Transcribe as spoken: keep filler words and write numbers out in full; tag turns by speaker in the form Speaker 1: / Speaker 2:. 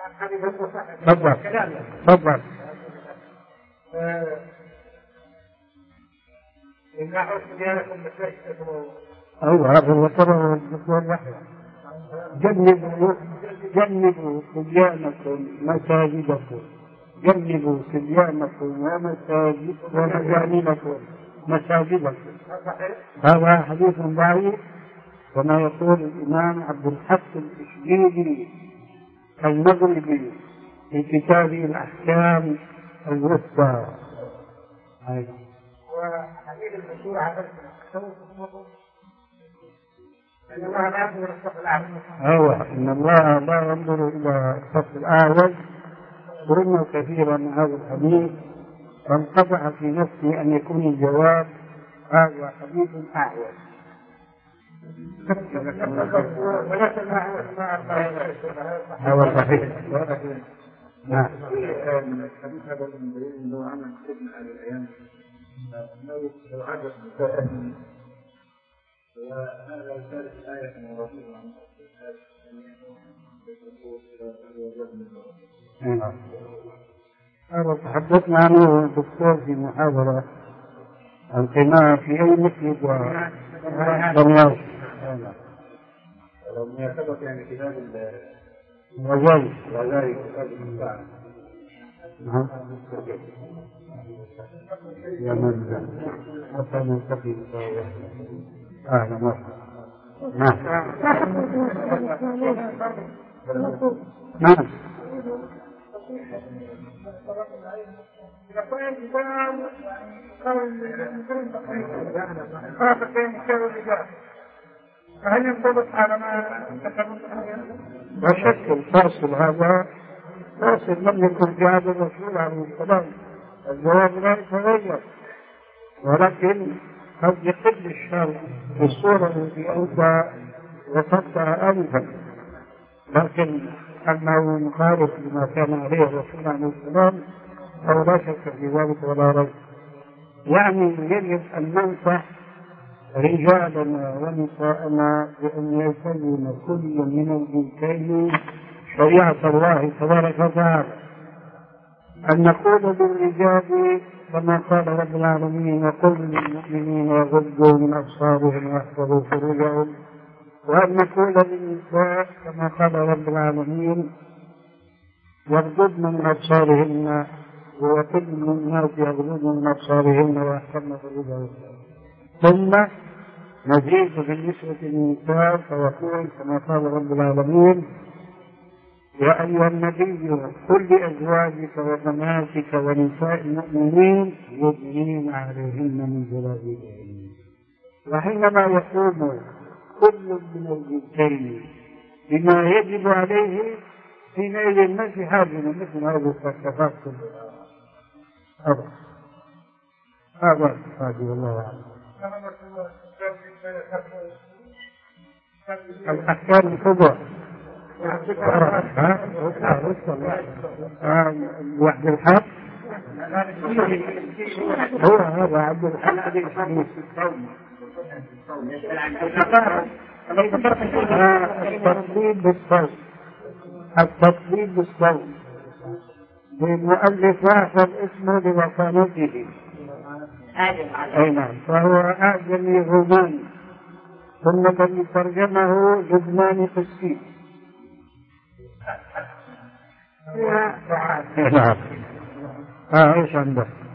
Speaker 1: تفضل تفضل.
Speaker 2: إن حسن ديانكم بسيطة.
Speaker 1: أيوة هذا هو ترى الدكتور يحيى. جنبوا جنبوا صبيانكم مساجدكم، جنبوا صبيانكم ومساجد ومجانينكم مساجدكم. هذا حديث ضعيف كما يقول الإمام عبد الحق الإشبيلي المغربي في كتابه الأحكام الوسطى.
Speaker 2: وحديث المشهور على إن الله لا ينظر إلى الصف الأعوج.
Speaker 1: أيوة إن الله لا ينظر إلى الصف الأعوج. قلنا كثيرا هذا الحديث فانقطع في نفسي أن يكون الجواب هذا حديث أعوج. هذا صحيح. نعم.
Speaker 2: الحديث هذا من دليل أنه عمل ابن على الأيام لو عدد مسائل وهذا ثالث آية من رسول الله.
Speaker 1: هذا تحدثنا عنه الدكتور في محاضرة القناة في أي مسجد ودمياط.
Speaker 2: لو مناسبة يعني كتاب
Speaker 1: الغزالي
Speaker 2: الغزالي كتاب المستعان.
Speaker 1: نعم. يا من حتى نلتقي أهلا مرحبا. نعم نعم.
Speaker 2: فهل ينطبق على ما تكلمت عنه؟
Speaker 1: لا شك الفاصل هذا فاصل لم يكن في هذا الرسول عليه السلام. الجواب لا يتغير، ولكن قد يقل الشرع في الصورة التي أنت وصفتها آنفا، لكن أنه مخالف لما كان عليه الرسول عليه السلام أو لا شك في ذلك ولا ريب. يعني يجب أن ننصح رجالنا ونساءنا بأن يلتزم كل من الجنسين شريعة الله تبارك وتعالى، أن نقول للرجال كما قال رب العالمين وقل للمؤمنين يغضوا من أبصارهم ويحفظوا فروجهم، وأن نقول للنساء كما قال رب العالمين يغضضن من أبصارهن وكل الناس يغضضن من أبصارهن ويحفظن فروجهن. ثم نزيد بالنسبة للنساء فيقول كما قال رب العالمين يا أيها النبي قل لأزواجك وبناتك ونساء المؤمنين يدنين عليهن من جلابيبهن. وحينما يقوم كل من الجنسين بما يجب عليه حينئذ ما في حاجة مثل هذه الصفات كلها. هذا هذا هذه والله أعلم. الأحكام الكبرى وحد الحق هو هذا عبد الحق التطبيب بالصوت، التطبيب بالصوت للمؤلف هذا الاسم لوصانته. أي نعم، فهو أعجمي غزاني، ثم الذي ترجمه جبناني قسيس. نعم. اه ايش عندك؟